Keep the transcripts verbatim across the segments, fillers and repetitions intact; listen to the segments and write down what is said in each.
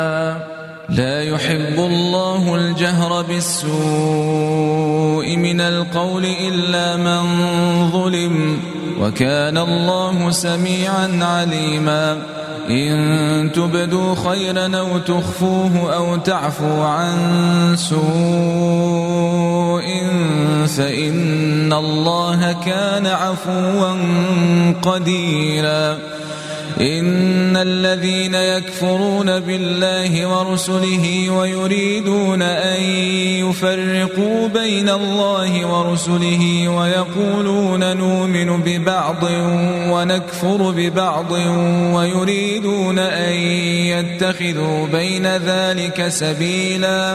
لا يحب الله الجهر بالسوء من القول إلا من ظلم وكان الله سميعا عليما إن تبدوا خيرا أو تخفوه أو تعفو عن سوء فإن الله كان عفوا قديرا إن الذين يكفرون بالله ورسله ويريدون أن يفرقوا بين الله ورسله ويقولون نؤمن ببعض ونكفر ببعض ويريدون أن يتخذوا بين ذلك سبيلا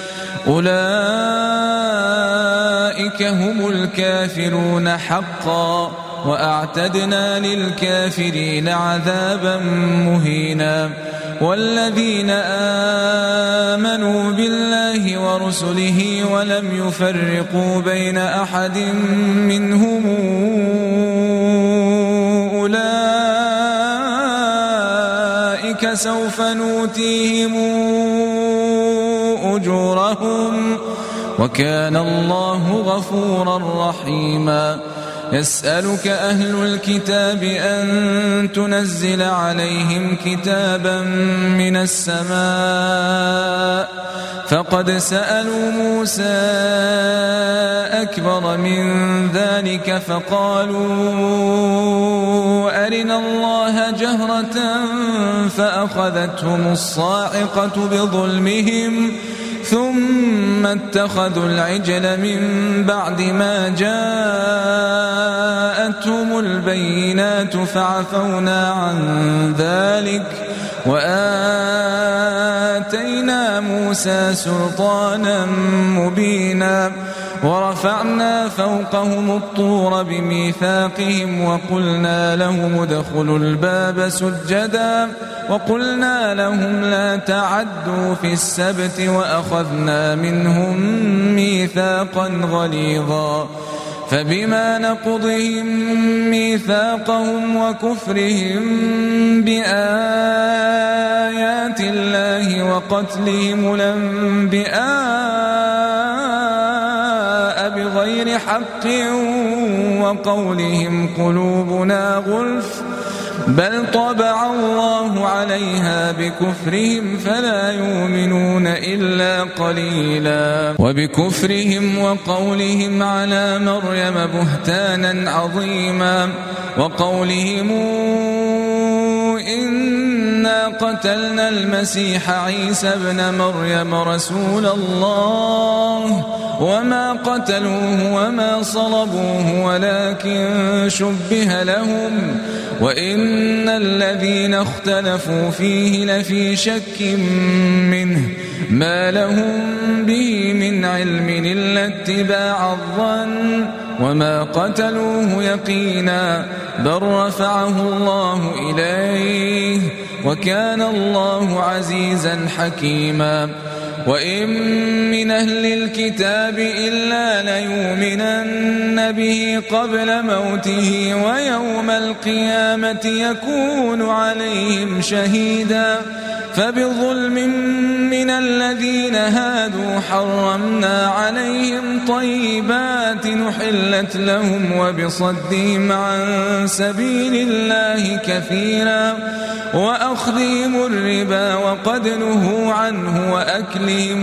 أولئك هم الكافرون حقا وأعتدنا للكافرين عذابا مهينا والذين آمنوا بالله ورسله ولم يفرقوا بين أحد منهم أولئك سوف نؤتيهم أجورهم وكان الله غفورا رحيما يسألك أهل الكتاب أن تنزل عليهم كتابا من السماء فقد سألوا موسى أكبر من ذلك فقالوا أرنا الله جهرة فأخذتهم الصاعقة بظلمهم ثم اتخذوا العجل من بعد ما جاءتهم البينات فعفونا عن ذلك وآتينا موسى سلطانا مبينا ورفعنا فوقهم الطور بميثاقهم وقلنا لهم ادخلوا الباب سجدا وقلنا لهم لا تعدوا في السبت وأخذنا منهم ميثاقا غليظا فبما نقضهم ميثاقهم وكفرهم بآيات الله وقتلهم الأنبياء بغير حق وقولهم قلوبنا غلف بل طبع الله عليها بكفرهم فلا يؤمنون إلا قليلا وبكفرهم وقولهم على مريم بهتانا عظيما وقولهم إنا قتلنا المسيح عيسى ابن مريم رسول الله وما قتلوه وما صلبوه ولكن شبه لهم وإن الذين اختلفوا فيه لفي شك منه ما لهم به من علم إلا اتباع الظن وما قتلوه يقينا بل رفعه الله إليه وكان الله عزيزا حكيما وإن من أهل الكتاب إلا ليؤمنن به قبل موته ويوم القيامة يكون عليهم شهيدا فبظلم من الذين هادوا حرمنا عليهم طيبات نحلت لهم وبصدهم عن سبيل الله كثيرا وأخذهم الربا وقد نهوا عنه وأكلهم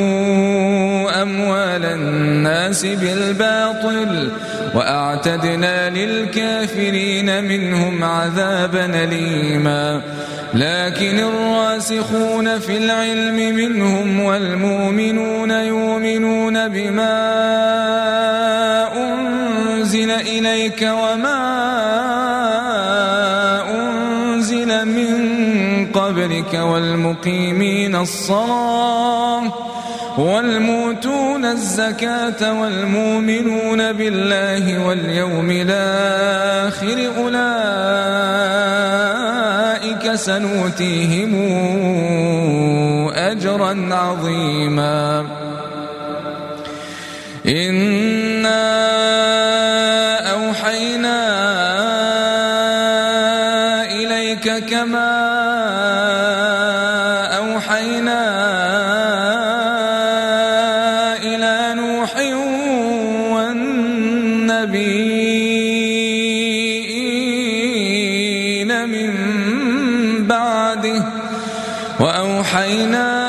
أموال الناس بالباطل وأعتدنا للكافرين منهم عذابا أليما لكن الراسخون في العلم منهم والمؤمنون يؤمنون بما أنزل إليك وما أنزل من قبلك والمقيمين الصلاة والموتون الزكاة والمؤمنون بالله واليوم الآخر أولئك سنؤتيهم أجرا عظيما إنا أوحينا إليك كما وأوحينا إلى نوح والنبيين من بعده وأوحينا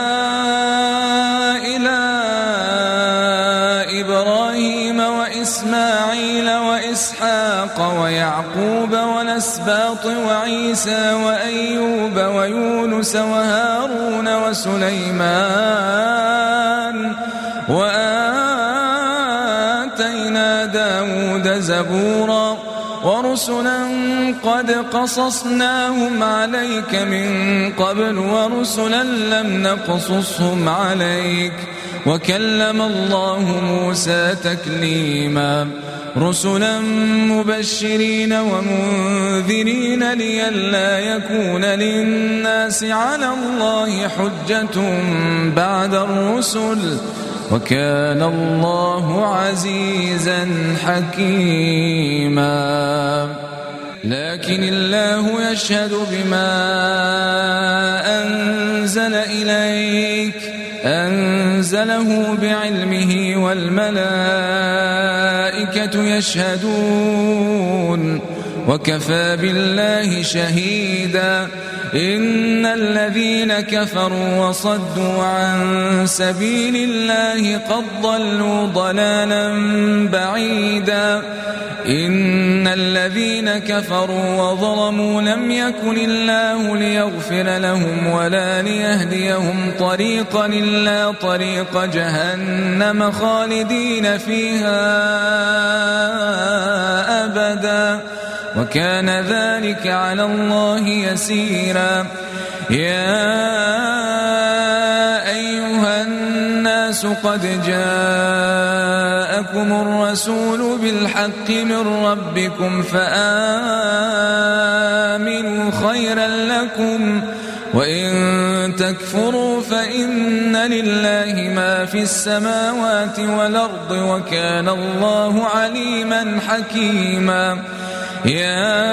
إسماعيل وإسحاق ويعقوب والأسباط وعيسى وأيوب ويونس وهارون وسليمان وآتينا داود زبورا ورسلا قد قصصناهم عليك من قبل ورسلا لم نقصصهم عليك وكلم الله موسى تكليما رسلا مبشرين ومنذرين لئلا يكون للناس على الله حجة بعد الرسل وكان الله عزيزا حكيما. لكن الله يشهد بما أنزل إليك أنزله بعلمه والملائكة يشهدون وكفى بالله شهيدا. إن الذين كفروا وصدوا عن سبيل الله قد ضلوا ضلالا بعيدا. إن الذين كفروا وظلموا لم يكن الله ليغفر لهم ولا ليهديهم طريقا إلا طريق جهنم خالدين فيها أبدا وكان ذلك على الله يسيرا. يا أيها الناس قد جاءكم الرسول بالحق من ربكم فآمنوا خيرا لكم وإن تكفروا فإن لله ما في السماوات والأرض وكان الله عليما حكيما. يا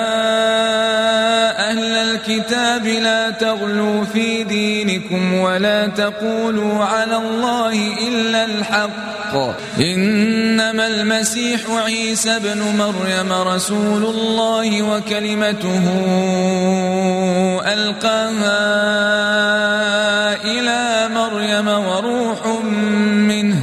أهل الكتاب لا تغلوا في دينكم ولا تقولوا على الله إلا الحق إنما المسيح عيسى بن مريم رسول الله وكلمته ألقاها إلى مريم وروح منه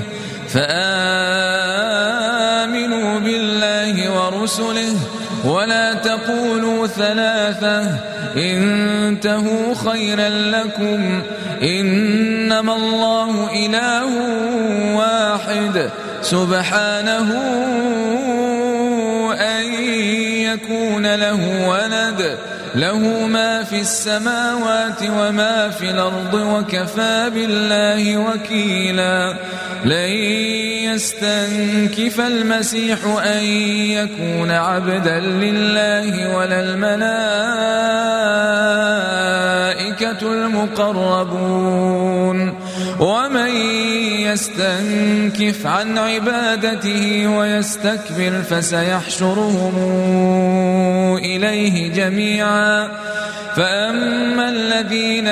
فآمنوا بالله ورسله ولا تقولوا ثلاثة انتهوا خيرا لكم إنما الله إله واحد سبحانه أن يكون له ولد له ما في السماوات وما في الأرض وكفى بالله وكيلا. لن يستنكف المسيح أن يكون عبدا لله ولا الملائكة المقربون ومن يستنكف عن عبادته ويستكبر فسيحشرهم إليه جميعا. فأما الذين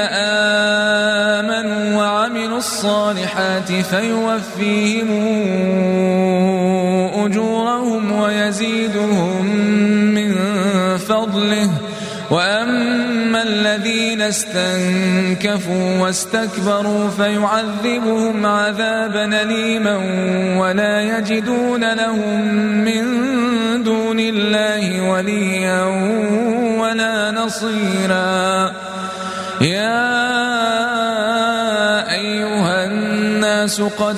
آمنوا وعملوا الصالحات فيوفيهم أجورهم ويزيدهم من فضله وأما الذين استنكفوا واستكبروا فيعذبهم عذابا أليما ولا يجدون لهم من دون الله وليا ولا نصيرا. يا أيها الناس قد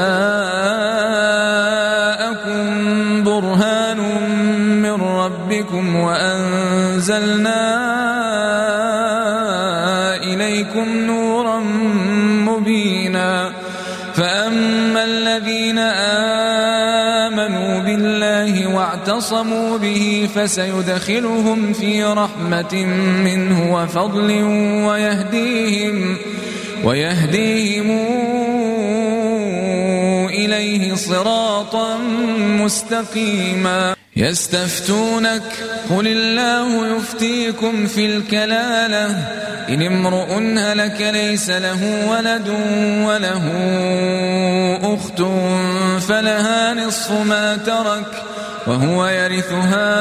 جاءكم برهان من ربكم وأنزلنا إليكم نورا مبينا. فأما الذين آمنوا بالله واعتصموا به فسيدخلهم في رحمة منه وفضل ويهديهم ويهديهم إليه صراطا مستقيما. يستفتونك قل الله يفتيكم في الكلالة إن امرؤ هلك ليس له ولد وله أخت فلها نصف ما ترك وهو يرثها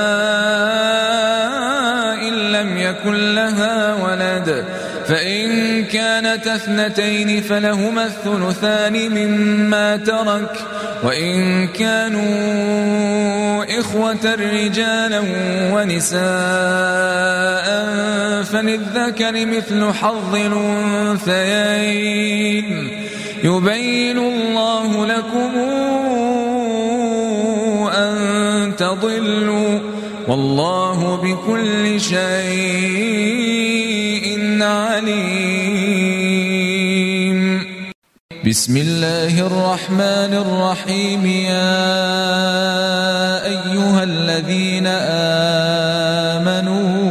إن لم يكن لها ولد فإن كانت اثنتين فلهما الثلثان مما ترك وإن كانوا إخوة رجالا ونساء فللذكر مثل حظ الأنثيين يبين الله لكم أن تضلوا والله بكل شيء عليم. بسم الله الرحمن الرحيم. يا أيها الذين آمنوا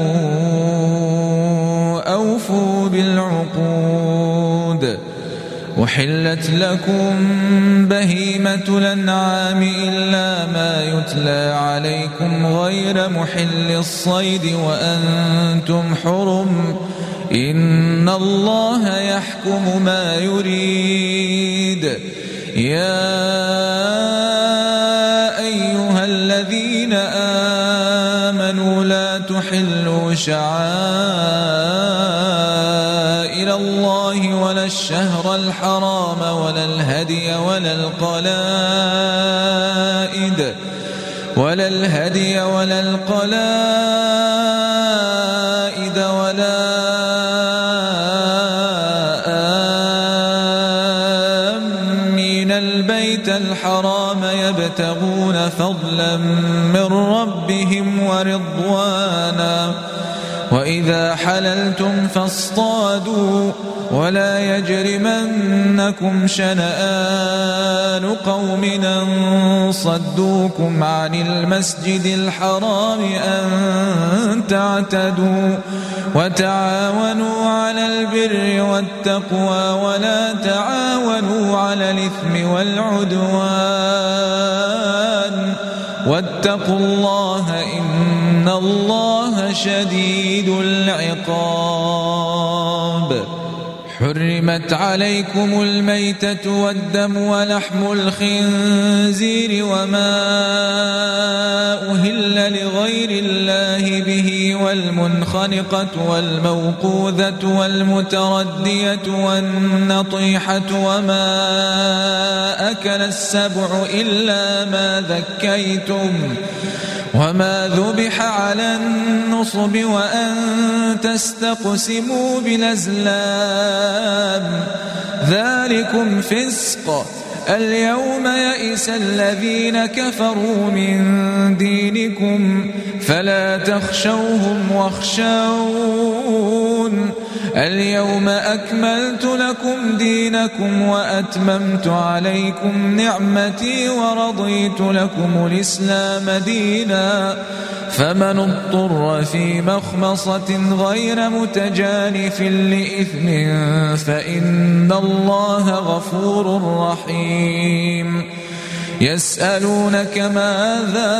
أوفوا بالعقود أحلت لكم بهيمة الأنعام إلا ما يتلى عليكم غير محل الصيد وأنتم حرم إن الله يحكم ما يريد. يا أيها الذين آمنوا لا تحلوا شعائر الله ولا الشهر الحرام ولا الهدي ولا القلائد ولا الهدي ولا القلائد ولا آمين البيت الحرام يبتغون فضلا من ربهم ورضوانا وإذا حللتم فاصطادوا ولا يجرمنكم شنآن قوم أن صدوكم عن المسجد الحرام أن تعتدوا وتعاونوا على البر والتقوى ولا تعاونوا على الإثم والعدوان واتقوا الله إن الله شديد العقاب. حرمت عليكم الميتة والدم ولحم الخنزير وما أهل لغير الله به والمنخنقة والموقوذة والمتردية والنطيحة وما أكل السبع إلا ما ذكيتم وما ذبح على النصب وأن تستقسموا بالأزلام ذلكم فسق. اليوم يئس الذين كفروا من دينكم فلا تخشوهم واخشون اليوم أكملت لكم دينكم وأتممت عليكم نعمتي ورضيت لكم الإسلام دينا فمن اضطر في مخمصة غير متجانف لإثم فإن الله غفور رحيم. يسألونك ماذا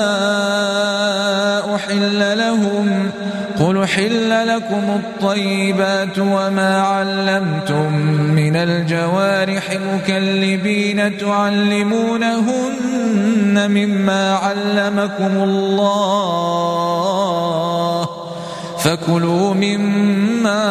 أحل لهم قل حل لكم الطيبات وما علمتم من الجوارح مكلبين تعلمونهن مما علمكم الله فكلوا مما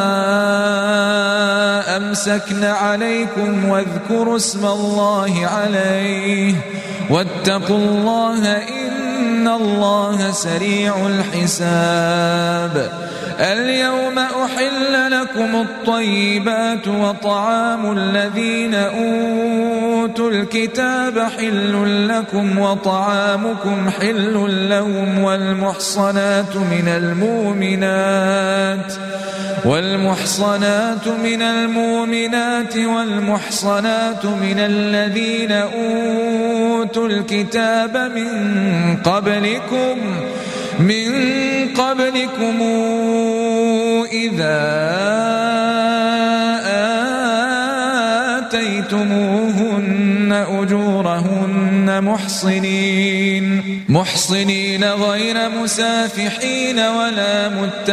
أمسكن عليكم واذكروا اسم الله عليه واتقوا الله إن الله سريع الحساب. اليوم أحل لكم الطيبات وطعام الذين أوتوا الكتاب حل لكم وطعامكم حل لهم والمحصنات من المؤمنات والمحصنات من المؤمنات والمحصنات من الذين أوتوا الكتاب من قبلكم من قبلكم إذا آتيتموهن أجورهن محصنين محصنين غير مسافحين ولا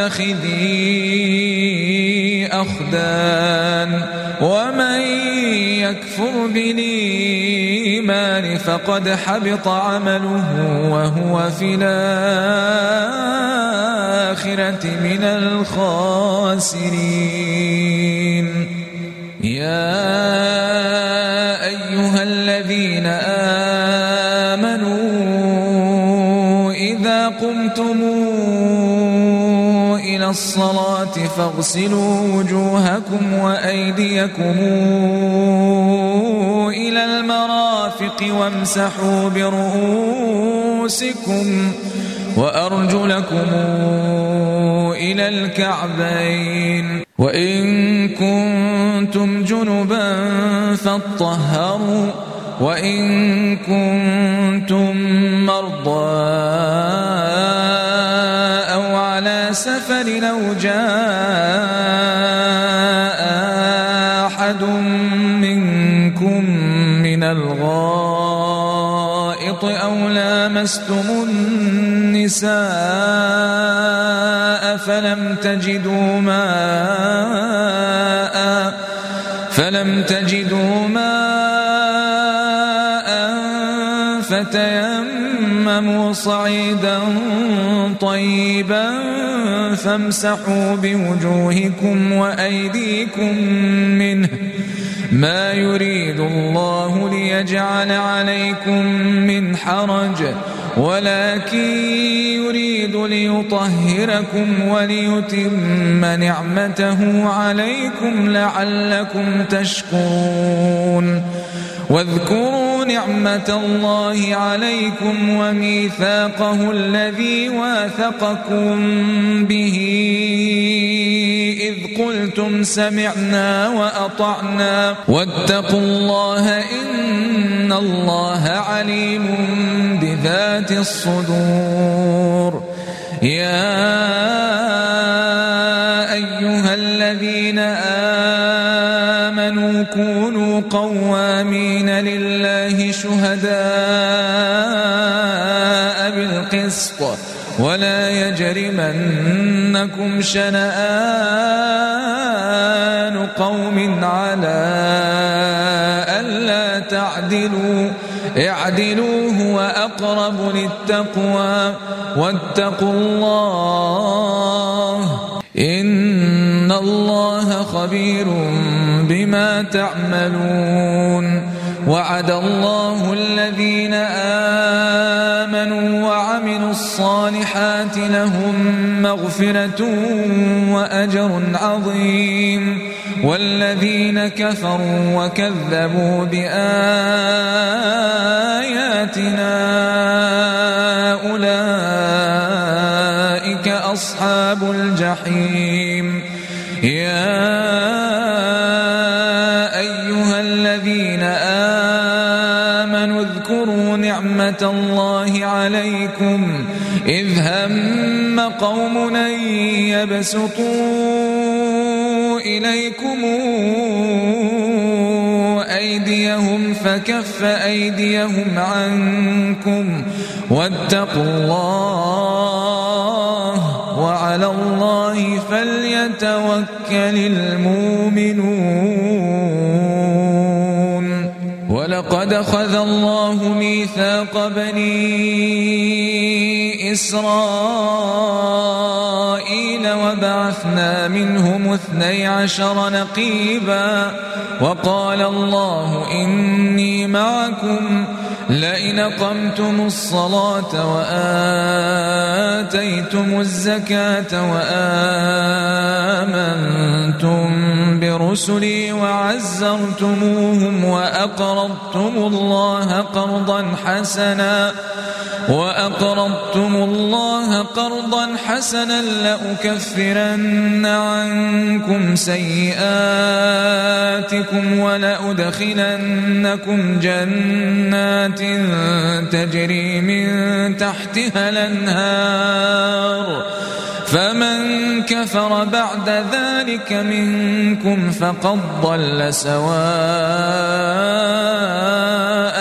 متخذي أخدان ومن يكفر بالإيمان فقد حبط عمله وهو في الآخرة من الخاسرين. يا أيها الذين آمنوا إذا قمتم إلى الصلاة فاغسلوا وجوهكم وأيديكم إلى المرافق وامسحوا برؤوسكم وأرجلكم إلى الكعبين وإن كنتم جنبا فاطهروا وإن كنتم مرضى أو على سفر أو جاء أحد منكم من الغائط أو لامستم النساء فلم تجدوا ماء فلم تجدوا ماء فتيمموا صعيدا طيبا فامسحوا بوجوهكم وأيديكم منه ما يريد الله ليجعل عليكم من حرج ولكن يريد ليطهركم وليتم نعمته عليكم لعلكم تشكرون. واذكروا نعمة الله عليكم وميثاقه الذي واثقكم به إذ قلتم سمعنا وأطعنا واتقوا الله إن الله عليم بذات الصدور. يا أيها الذين آمنوا كونوا قوامين لله شهداء بالقسط ولا يجرمنكم شنآن قوم على ألا تعدلوا اعدلوا هو أقرب للتقوى واتقوا الله إن الله خبير بما تعملون. وعد الله الذين آمنوا وعملوا الصالحات لهم مغفرة وأجر عظيم والذين كفروا وكذبوا بآياتنا أولئك أصحاب الجحيم. يا أيها الذين آمنوا اذكروا نعمة الله عليكم إذ هم قوم أن يبسطوا إليكم أيديهم فكف أيديهم عنكم واتقوا الله وعلى الله فليتوكل المؤمنون. ولقد أخذ الله ميثاق بني إسرائيل وبعثنا منهم اثني عشر نقيبا وقال الله إني معكم لئن أقمتم الصلاة وآتيتم الزكاة وآمنتم برسلي وعزرتموهم وأقرضتم الله قرضا حسنا وأقرضتم الله قرضا حسنا لأكفرن عنكم سيئاتكم ولأدخلنكم جنات تجري من تحتها الأنهار فمن كفر بعد ذلك منكم فقد ضل سواء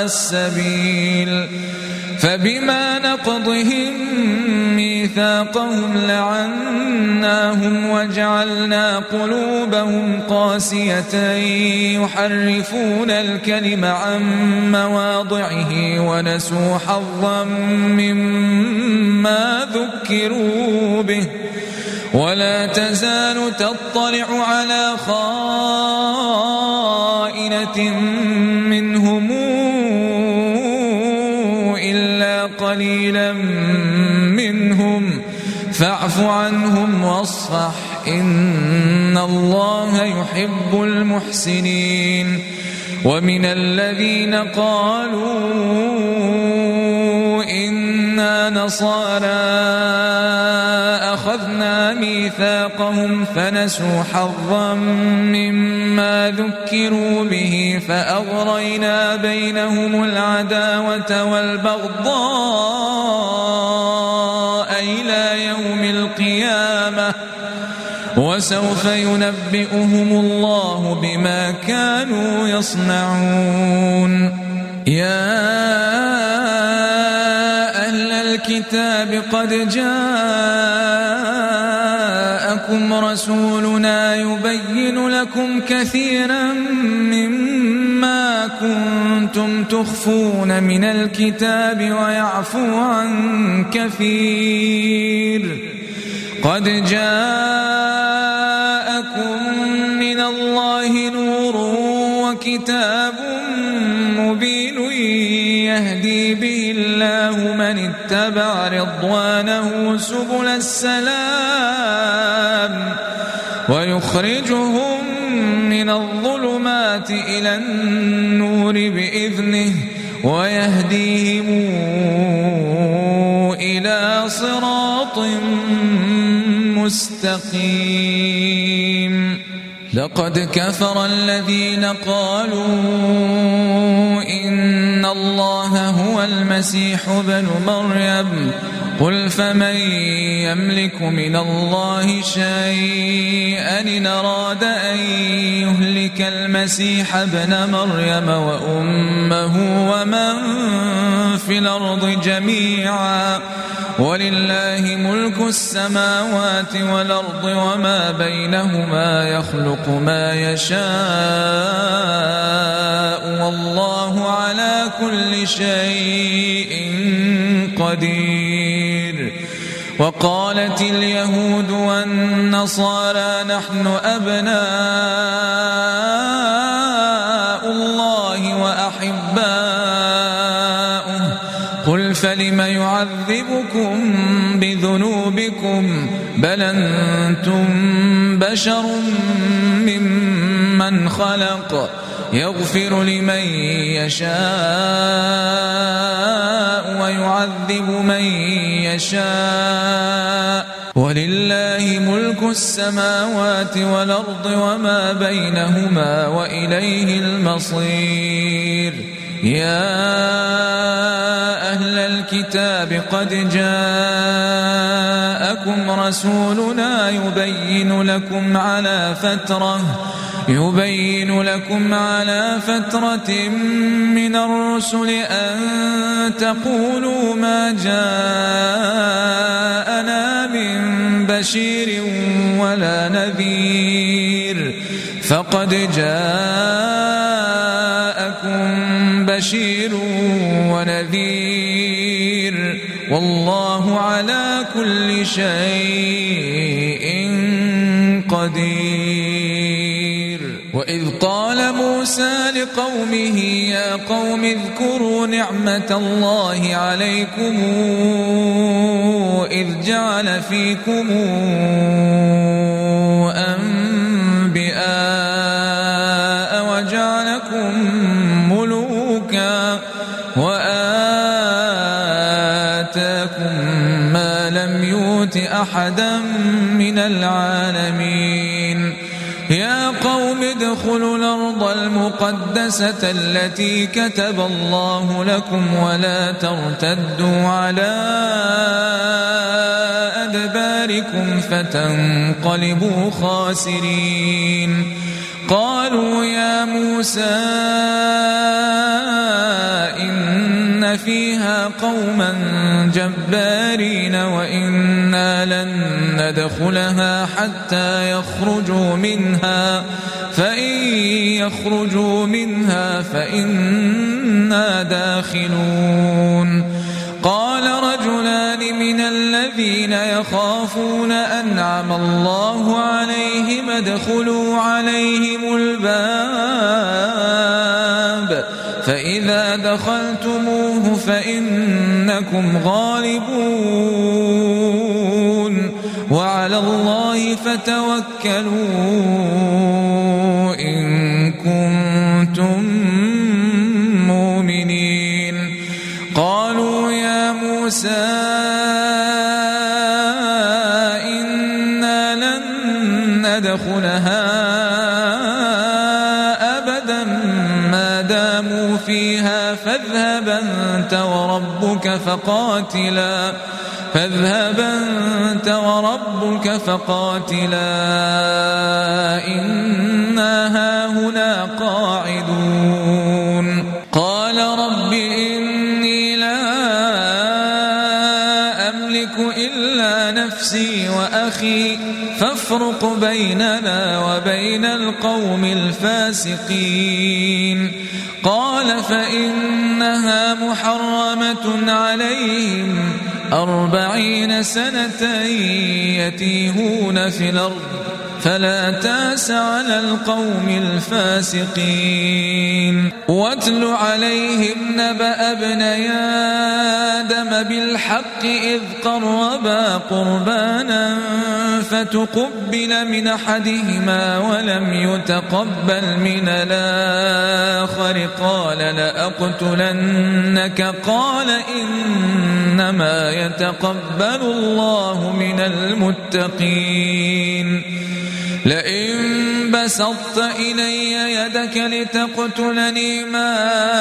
سواء السبيل فبما نقضهم ميثاقهم لعناهم وجعلنا قلوبهم قاسية يحرفون الكلم عن مواضعه ونسوا حظا مما ذكروا به ولا تزال تطلع على خائنة منهم إلا قليلا منهم فاعف عنهم واصفح إن الله يحب المحسنين ومن الذين قالوا إنا نصارى أخذنا ميثاقهم فنسوا حظا مما ذكروا به فأغرينا بينهم العداوة والبغضاء إلى يوم القيامة وسوف ينبئهم الله بما كانوا يصنعون يا أهل الكتاب قد جاءكم رسولنا يبين لكم كثيرا مما كنتم تخفون من الكتاب ويعفو عن كثير قد جاءكم من الله نور وكتاب مبين يهدي به الله من اتبع رضوانه سبل السلام ويخرجهم من الظلمات إلى النور بإذنه ويهديهم إلى صراط مستقيم لقد كفر الذين قالوا إن الله هو المسيح ابن مريم قل فمن يملك من الله شيئا إن أراد أن يهلك المسيح ابن مريم وأمه ومن في الأرض جميعا ولله ملك السماوات والأرض وما بينهما يخلق ما يشاء والله على كل شيء قدير وقالت اليهود والنصارى نحن أبناء الله وأحباؤه قل فلم يعذبكم بذنوبكم بل أنتم بشر ممن خلق يغفر لمن يشاء ويعذب من يشاء ولله ملك السماوات والأرض وما بينهما وإليه المصير يا أهل الكتاب قد جاءكم رسولنا يبين لكم على فترة يبين لكم على فترة من الرسل أن تقولوا ما جاءنا من بشير ولا نذير فقد جاءكم بشير ونذير والله على كل شيء قدير وإذ قال موسى لقومه يا قوم اذكروا نعمة الله عليكم إذ جعل فيكم أنبياء وجعلكم ملوكا وآتاكم ما لم يؤت أحدا من العالمين يا قوم ادخلوا الأرض المقدسة التي كتب الله لكم ولا ترتدوا على أدباركم فتنقلبوا خاسرين قالوا يا موسى فيها قوما جبارين وإنا لن ندخلها حتى يخرجوا منها فإن يخرجوا منها فإنا داخلون. قال رجلان من الذين يخافون أنعم الله عليهم ادخلوا عليهم الباب فإذا دخلتموه فإنكم غالبون وعلى الله فتوكلوا إن كنتم مؤمنين. قالوا يا موسى إنا لن ندخلها أبدا ما داموا فيها فاذهب أنت وربك فقاتلا فاذهب أنت وربك فقاتلا إنا هاهنا قاعدون. قال رب إني لا أملك إلا نفسي وأخي فافرق بيننا وبين القوم الفاسقين. قال فإنها محرمة عليهم أربعين سنة يتيهون في الأرض فلا تأس على القوم الفاسقين. واتل عليهم نبأ ابني آدم بالحق إذ قربا قربانا فتقبل من أحدهما ولم يتقبل من الآخر قال لأقتلنك قال إنما يتقبل الله من المتقين. لئن بسطت إلي يدك لتقتلني ما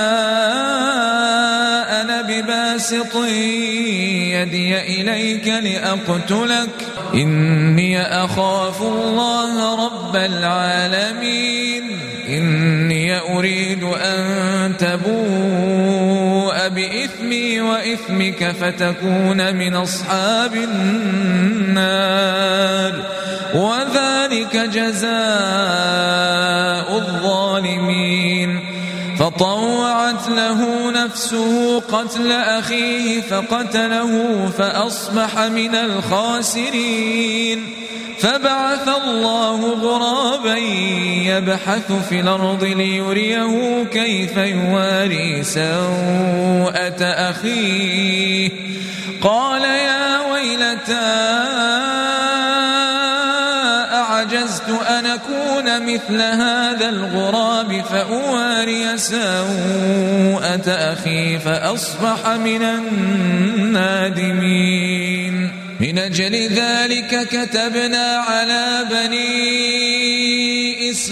أنا بباسط يدي إليك لأقتلك إني أخاف الله رب العالمين. إني أريد أن تبوء بإثمي وإثمك فتكون من أصحاب النار وذلك جزاء الظالمين. فطوعت له نفسه قتل أخيه فقتله فأصبح من الخاسرين. فبعث الله غرابا يبحث في الأرض ليريه كيف يواري سوءة أخيه قال يا ويلتى أعجزت أن أكون مثل هذا الغراب فأواري سوءة أخي فأصبح من النادمين. من أجل ذلك كتبنا على بني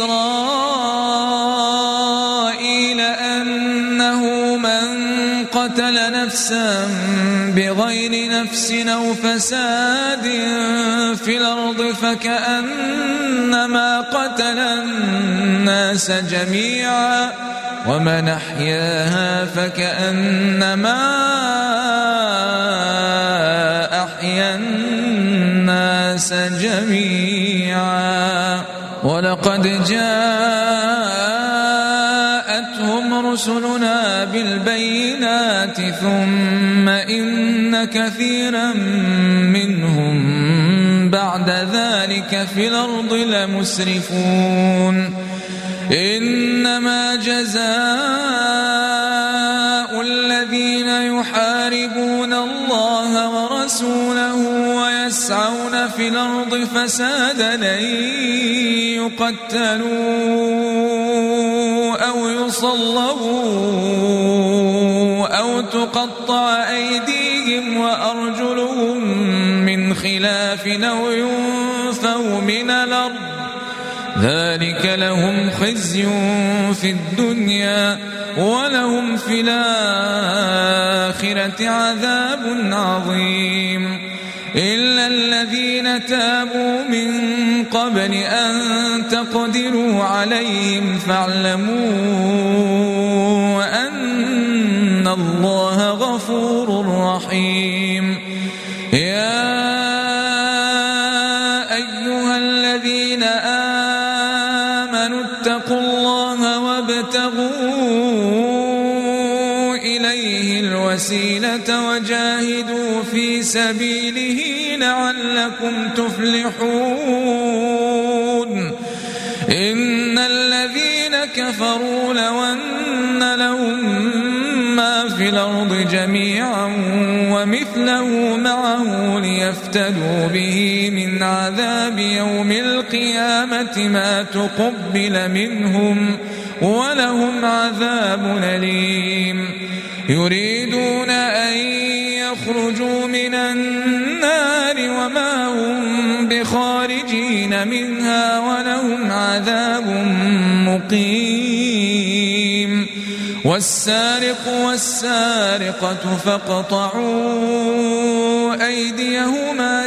إسرائيل أنه من قتل نفسا بغير نفس أو فساد في الأرض فكأنما قتل الناس جميعا ومن أحياها فكأنما أحيا الناس جميعا. ولقد جاءتهم رسلنا بالبينات ثم إن كثيرا منهم بعد ذلك في الأرض لمسرفون. إنما جزاء الذين يحاربون الله ورسوله ويسعون في الأرض فسادا أن يقتلوا أو يصلبوا أو تقطع أيديهم وأرجلهم من خلاف أو ينفوا من الأرض ذلك لهم خزي في الدنيا ولهم في الآخرة عذاب عظيم. إلا الذين تابوا من قبل أن تقدروا عليهم فاعلموا أن الله غفور رحيم. يا أيها الذين آمنوا اتقوا الله وابتغوا إليه الوسيلة وجاهدوا في سبيله لعلكم تفلحون. إن الذين كفروا لو أن لهم ما في الأرض جميعا ومثله معه ليفتدوا به من عذاب يوم القيامة ما تقبل منهم ولهم عذاب أليم. يريدون أن يخرجوا من النار وما هم بخارجين منها ولهم عذاب مقيم. والسارق والسارقة فاقطعوا أيديهما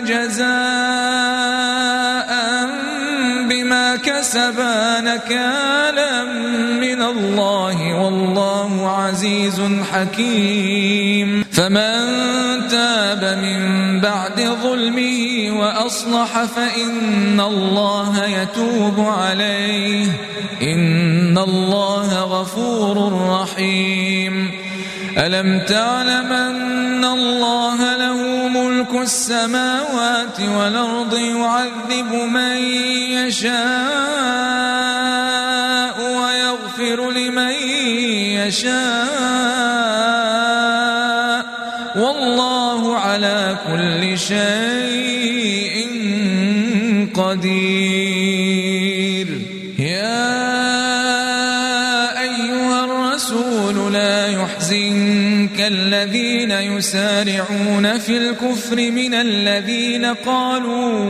جزاء بما كسبا نكالا من الله والله عزيز حكيم. فمن تاب من بعد ظلمه وأصلح فإن الله يتوب عليه إن الله غفور رحيم. ألم تعلم أن الله له ملك السماوات والأرض يعذب من يشاء ويغفر لمن يشاء والله على كل شيء قدير. يا أيها الرسول لا يحزنك الذين يسارعون في الكفر من الذين قالوا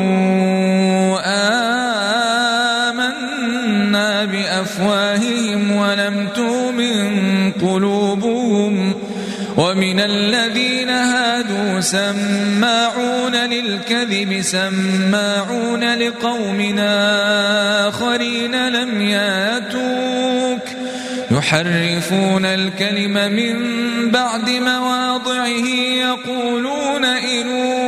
آمنا بأفواههم ولم تؤمن قلوبهم ومن الذين هادوا سماعون للكذب سماعون لقوم آخرين لم ياتوك يحرفون الكلم من بعد مواضعه يقولون إن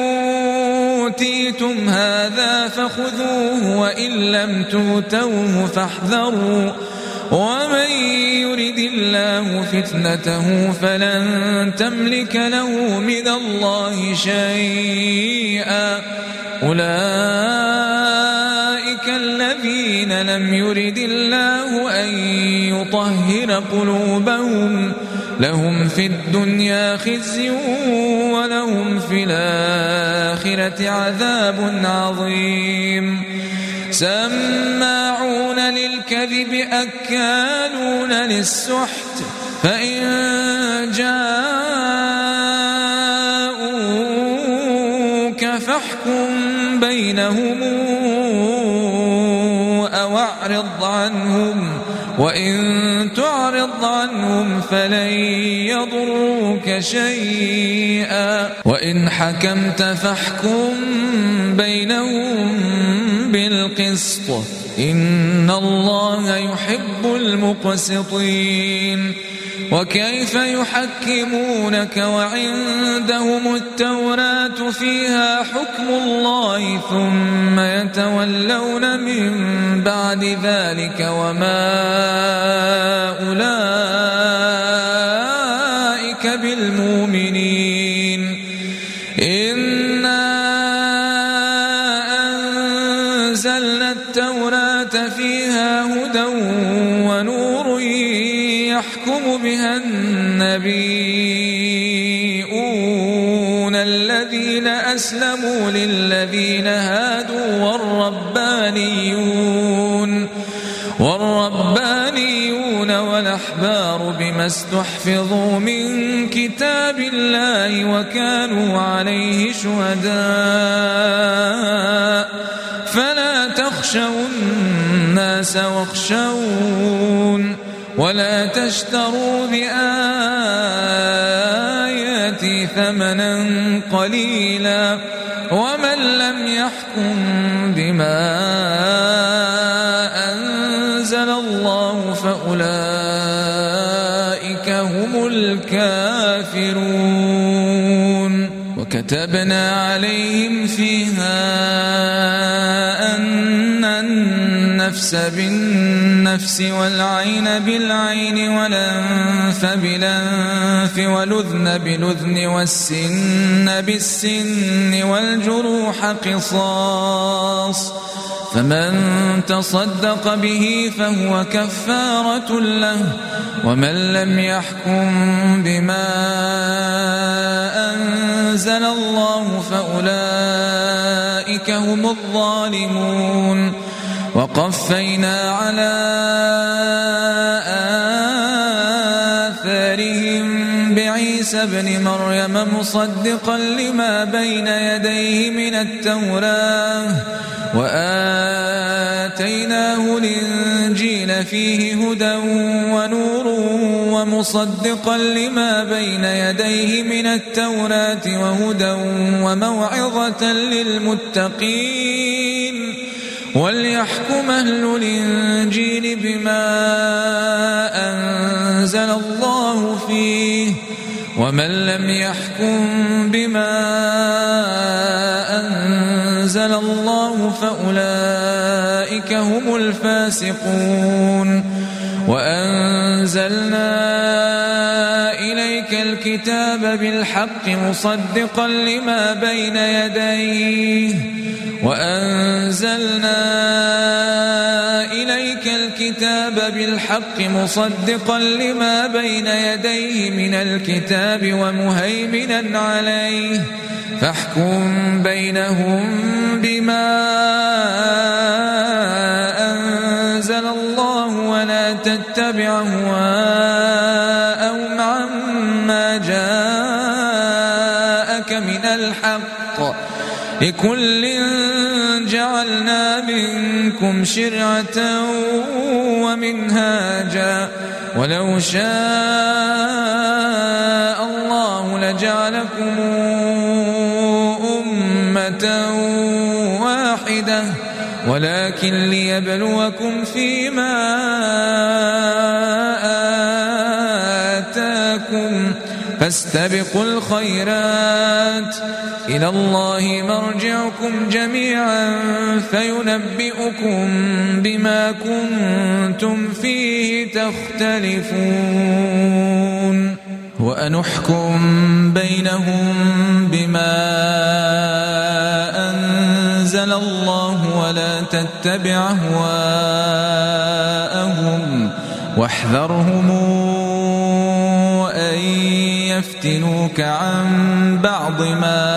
أوتيتم هذا فخذوه وإن لم تؤتوه فاحذروا ومن يرد الله فتنته فلن تملك له من الله شيئا. أولئك الذين لم يرد الله أن يطهر قلوبهم لهم في الدنيا خزي ولهم في الآخرة عذاب عظيم. سماعون للكذب أكالون للسحت فإن جاءوك فاحكم بينهم أو أعرض عنهم وإن تعرض عنهم فلن يضروك شيئا وإن حكمت فاحكم بينهم بالقسط إن الله يحب المقسطين. وكيف يحكمونك وعندهم التوراة فيها حكم الله ثم يتولون من بعد ذلك وما أولئك بالمؤمنين. إنا أنزلنا التوراة فيها هدى ونور يحكم بها النبيون الذين أسلموا للذين هادوا والربانيون والربانيون والأحبار بما استحفظوا من كتاب الله وكانوا عليه شهداء فلا تخشوا الناس واخشون ولا تشتروا بآياتي ثمنا قليلا ومن لم يحكم بما أنزل الله فأولئك هم هم الكافرون. وكتبنا عليهم فيها أن النفس بالنفس والعين بالعين والأنف بالأنف والأذن بالأذن والسن بالسن والجروح قصاص، فمن تصدق به فهو كفارة له، ومن لم يحكم بما أنزل الله فأولئك هم الظالمون. وقفينا على آثارهم بعيسى ابن مريم مصدقا لما بين يديه من التوراة، وآتيناه الإنجيل فيه هدى ونور ومصدقا لما بين يديه من التوراة وهدى وموعظة للمتقين. وليحكم أهل الإنجيل بما أنزل الله فيه، ومن لم يحكم بما أنزل الله فأولئك هم الفاسقون. وأنزلنا إليك الكتاب بالحق مصدقا لما بين يديه وأنزلنا إليك الكتاب بالحق مصدقا لما بين يديه من الكتاب ومهيمنا عليه، فاحكم بينهم بما أنزل الله ولا تتبع أهواءهم عما جاءك من الحق، لكل جعلنا منكم شرعة ومنهاجا، ولو شاء الله لجعلكم أمة واحدة، ولكن ليبلوكم فيما آتاكم، فاستبقوا الخيرات، إلى الله مرجعكم جميعا فينبئكم بما كنتم فيه تختلفون. وأنحكم بينهم بما أنزل الله ولا تتبع أهواءهم، واحذرهم أن يفتنوك عن بعض ما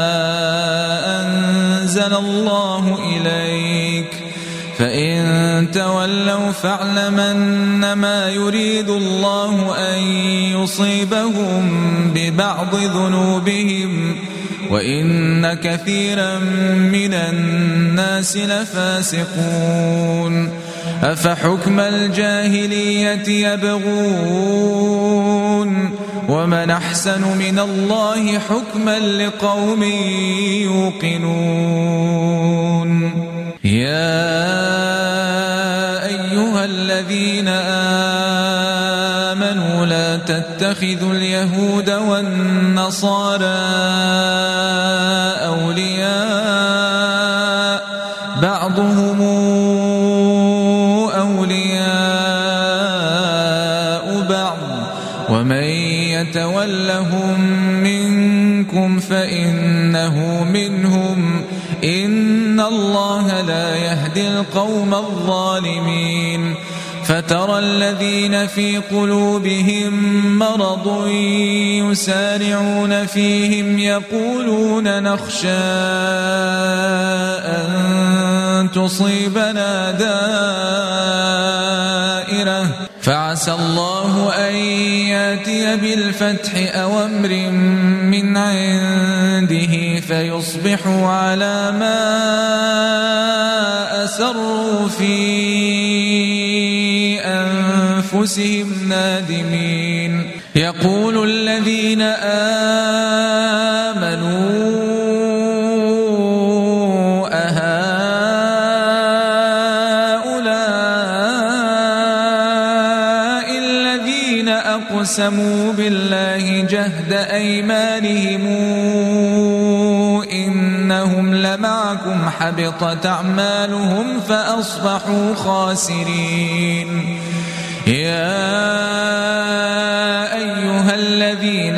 أنزل الله إليك، فإن تولوا فاعلم أنما يريد الله أن يصيبهم ببعض ذنوبهم، وإن كثيرا من الناس لفاسقون. أفحكم الجاهلية يبغون، ومن أحسن من الله حكما لقوم يوقنون. يا أيها الذين آمنوا لا تتخذوا اليهود والنصارى أولياء، بعضهم أولياء بعض، ومن يتولهم منكم فإنه منهم، إن الله لا يهدي القوم الظالمين. فترى الذين في قلوبهم مرض يسارعون فيهم يقولون نخشى أن تصيبنا دائرة، فعسى الله أن يأتي بالفتح أو أمر من عنده فيصبحوا على ما أسروا في أنفسهم نادمين. يقول الذين آمنوا أهؤلاء الذين أقسموا بالله جهد أيمانهم إنهم لمعكم حبطت أعمالهم فأصبحوا خاسرين. يا أيها الذين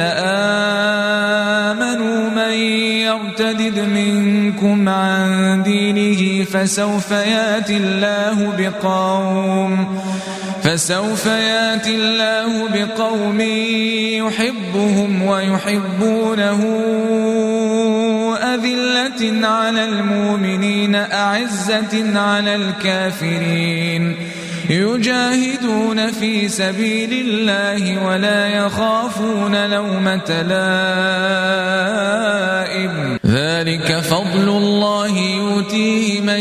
آمنوا من يرتد منكم عن دينه فسوف يأتي الله بقوم فسوف يأتي الله بقوم يحبهم ويحبونه أذلة على المؤمنين أعزة على الكافرين يجاهدون في سبيل الله ولا يخافون لومة لائم ذلك فضل الله يؤتيه من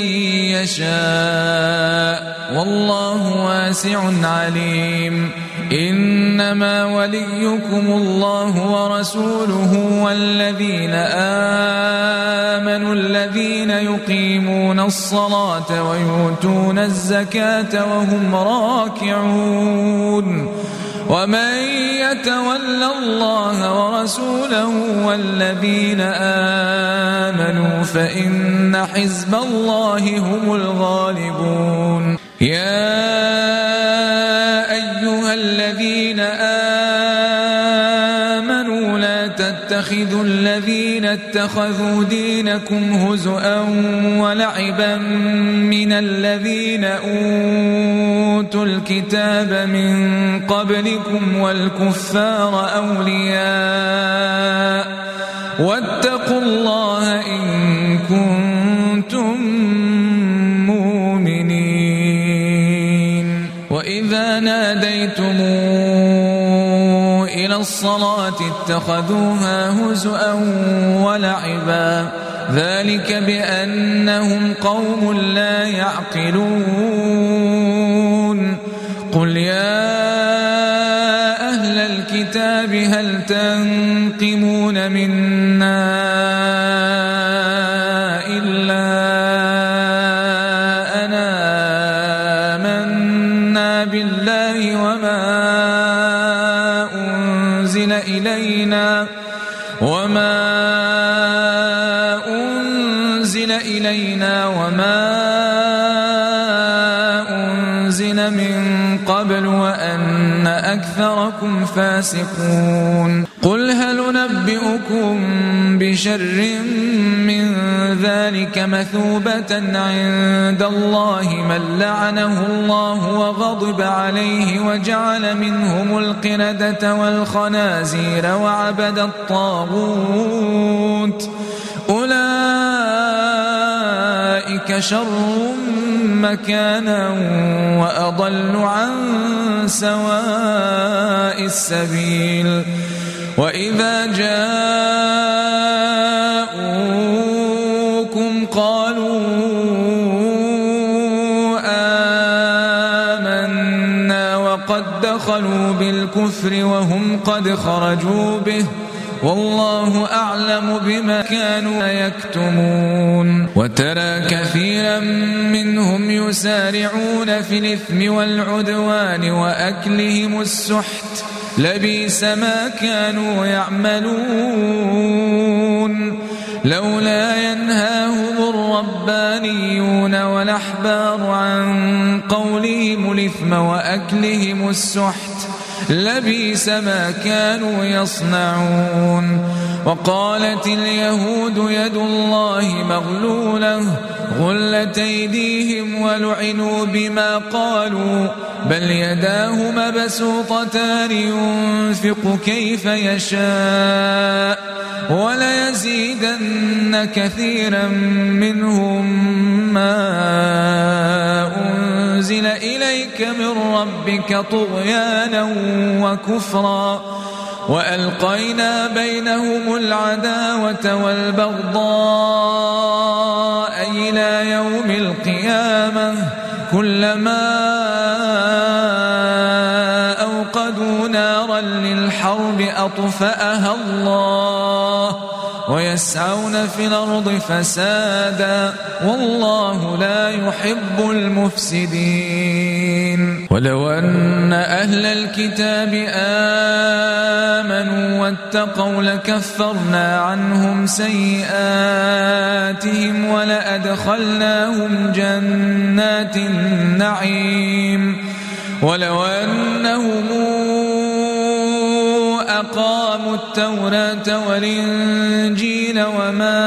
يشاء والله واسع عليم. إنما وليكم الله ورسوله والذين آمنوا الذين يقيمون الصلاة ويؤتون الزكاة وهم راكعون. ومن يتول الله ورسوله والذين آمنوا فإن حزب الله هم الغالبون. يا أيها الذين آمنوا لا تتخذوا الذين اتخذوا دينكم هزؤا ولعبا من الذين أوتوا الكتاب من قبلكم والكفار أولياء واتقوا الله إن كنتم مؤمنين. وإذا ناديتم إلى الصلاة اتخذوها هزؤا ولعبا ذلك بأنهم قوم لا يعقلون. قل يا أهل الكتاب هل تنقمون منا إلا أنا آمنا بالله وما أنزل إلينا وما أنزل إلينا وما أنزل من قبل وأن أكثركم فاسقون. قل هل ننبئكم بشر من ذلك مثوبة عند الله من لعنه الله وغضب عليه وجعل منهم القردة والخنازير وعبد الطاغوت أولئك شر مكانا وأضل عن سواء السبيل. وإذا جاءوكم قالوا آمنا وقد دخلوا بالكفر وهم قد خرجوا به والله أعلم بما كانوا يكتمون. وترى كثيرا منهم يسارعون في الإثم والعدوان وأكلهم السحت لبئس ما كانوا يعملون. لولا ينهاهم الربانيون والأحبار عن قولهم الإثم وأكلهم السحت لبئس ما كانوا يصنعون. وقالت اليهود يد الله مغلولة غلت أيديهم ولعنوا بما قالوا بل يداه مبسوطتان ينفق كيف يشاء وليزيدن كثيرا منهم ما أنزل إليك من ربك طغيانا وكفرا وألقينا بينهم العداوة والبغضاء إلى يوم القيامة كلما أوقدوا نارا للحرب أطفأها الله ويسعون في الأرض فسادا والله لا يحب المفسدين. ولو أن أهل الكتاب آمنوا واتقوا لكفرنا عنهم سيئاتهم ولأدخلناهم جنات النعيم ولو أنهم أقاموا التوراة والإنجيل وما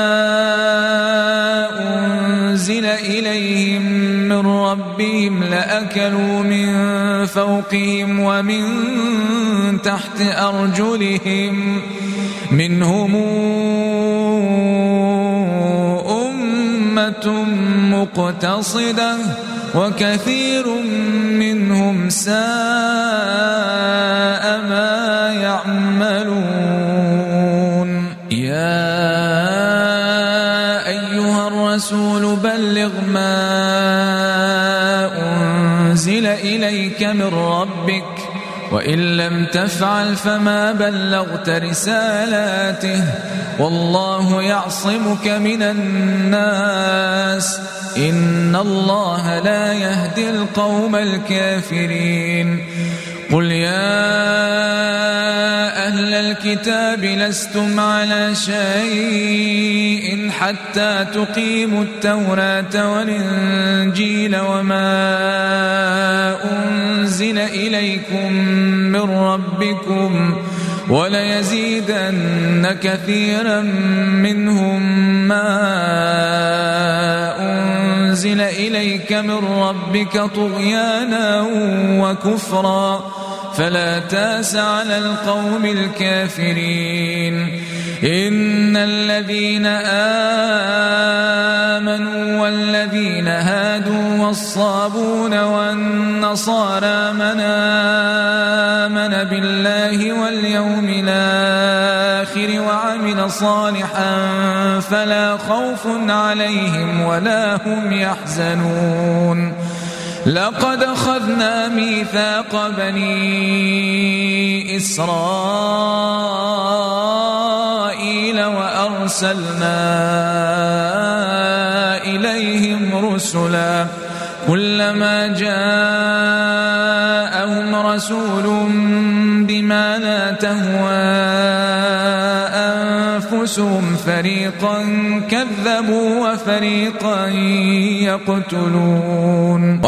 أنزل إليهم من ربهم لأكلوا من فوقهم ومن تحت أرجلهم منهم أمة مقتصدة وكثير منهم ساء ما يعملون يا أيها الرسول بلغ ما أنزل إليك من ربك وإن لم تفعل فما بلغت رسالاته والله يعصمك من الناس إن الله لا يهدي القوم الكافرين قل يا أهل الكتاب لستم على شيء حتى تقيموا التوراة والإنجيل وما أنزل إليكم من ربكم وليزيدن كثيرا منهم ما أنزل إليك من ربك طغيانا وكفرا فلا تاس على القوم الكافرين إن الذين آمنوا والذين هادوا والصابون والنصارى من آمن بالله واليوم الآخر وعمل صالحا فلا خوف عليهم ولا هم يحزنون لقد أخذنا ميثاق بني إسرائيل وأرسلنا إليهم رسلا كلما جاءهم رسول بما لا تهوى أنفسهم فريقا كذبوا وفريقا يقتلون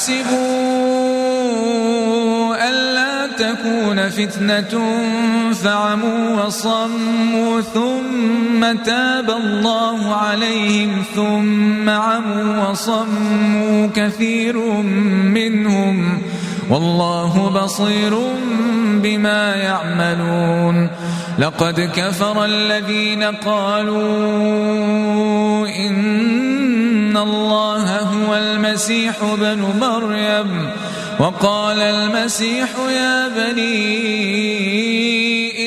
وحسبوا ألا تكون فتنة فعموا وصموا ثم تاب الله عليهم ثم عموا وصموا كثير منهم والله بصير بما يعملون لقد كفر الذين قالوا إن الله هو المسيح ابن مريم وقال المسيح يا بني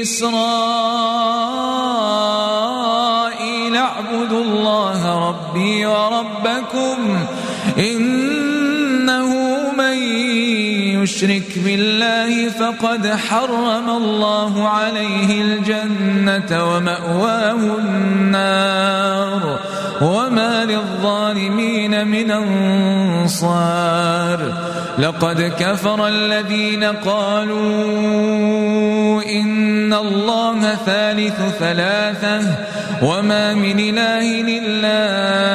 إسرائيل اعبدوا الله ربي وربكم إنه من يشرك بالله فقد حرم الله عليه الجنة ومأواه النار وما للظالمين من أنصار لقد كفر الذين قالوا إن الله ثالث ثلاثة وما من إله إلا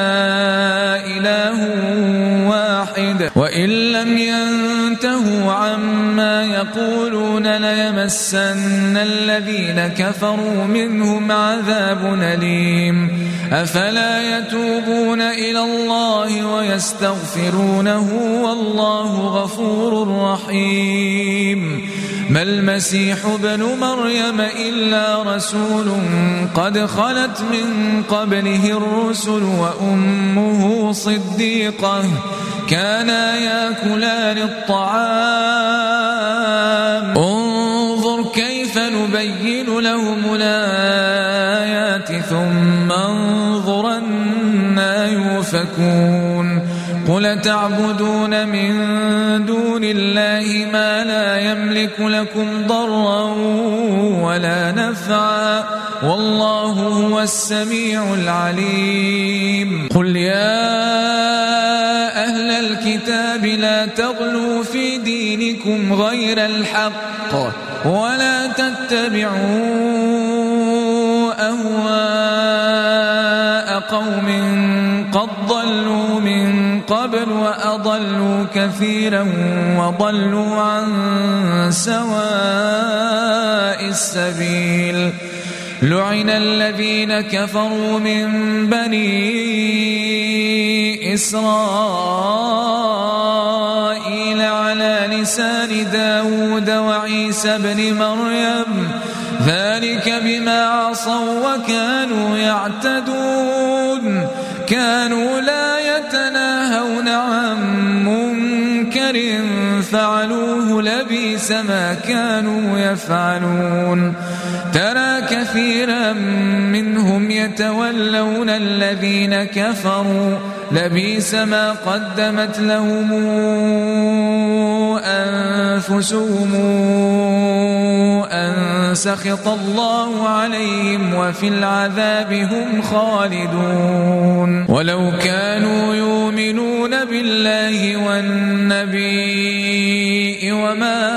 إله واحد وإن لم ينتهوا عما يقولون ليمسن الذين كفروا منهم عذاب أليم أفلا يتوبون إلى الله ويستغفرونه والله غفور رحيم ما المسيح ابن مريم إلا رسول قد خلت من قبله الرسل وأمه صديقة كانا يأكلان الطعام انظر كيف نبين لهم الآيات ثم انظر أنى يؤفكون قل تعبدون من دون الله ما لا يملك لكم ضرا ولا نفعا والله هو السميع العليم قل يا أهل الكتاب لا تغلوا في فيكم غير الحق ولا تتبعوا أهواء قوم قد ضلوا من قبل وأضلوا كثيرا وضلوا عن سواء السبيل. لعن الذين كفروا من بني إسرائيل على لسان داود وعيسى بن مريم ذلك بما عصوا وكانوا يعتدون كانوا لا يتناهون عن منكر فعلوه لبئس ما كانوا يفعلون. ترى كثيرا منهم يتولون الذين كفروا لبئس ما قدمت لهم أنفسهم أن سخط الله عليهم وفي العذاب هم خالدون. ولو كانوا يؤمنون بالله والنبي وما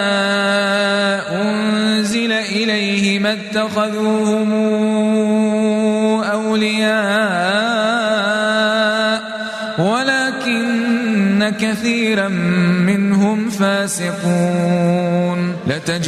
أنزل إليه ما اتخذوهم أولياء ولكن كثيرا منهم فاسقون.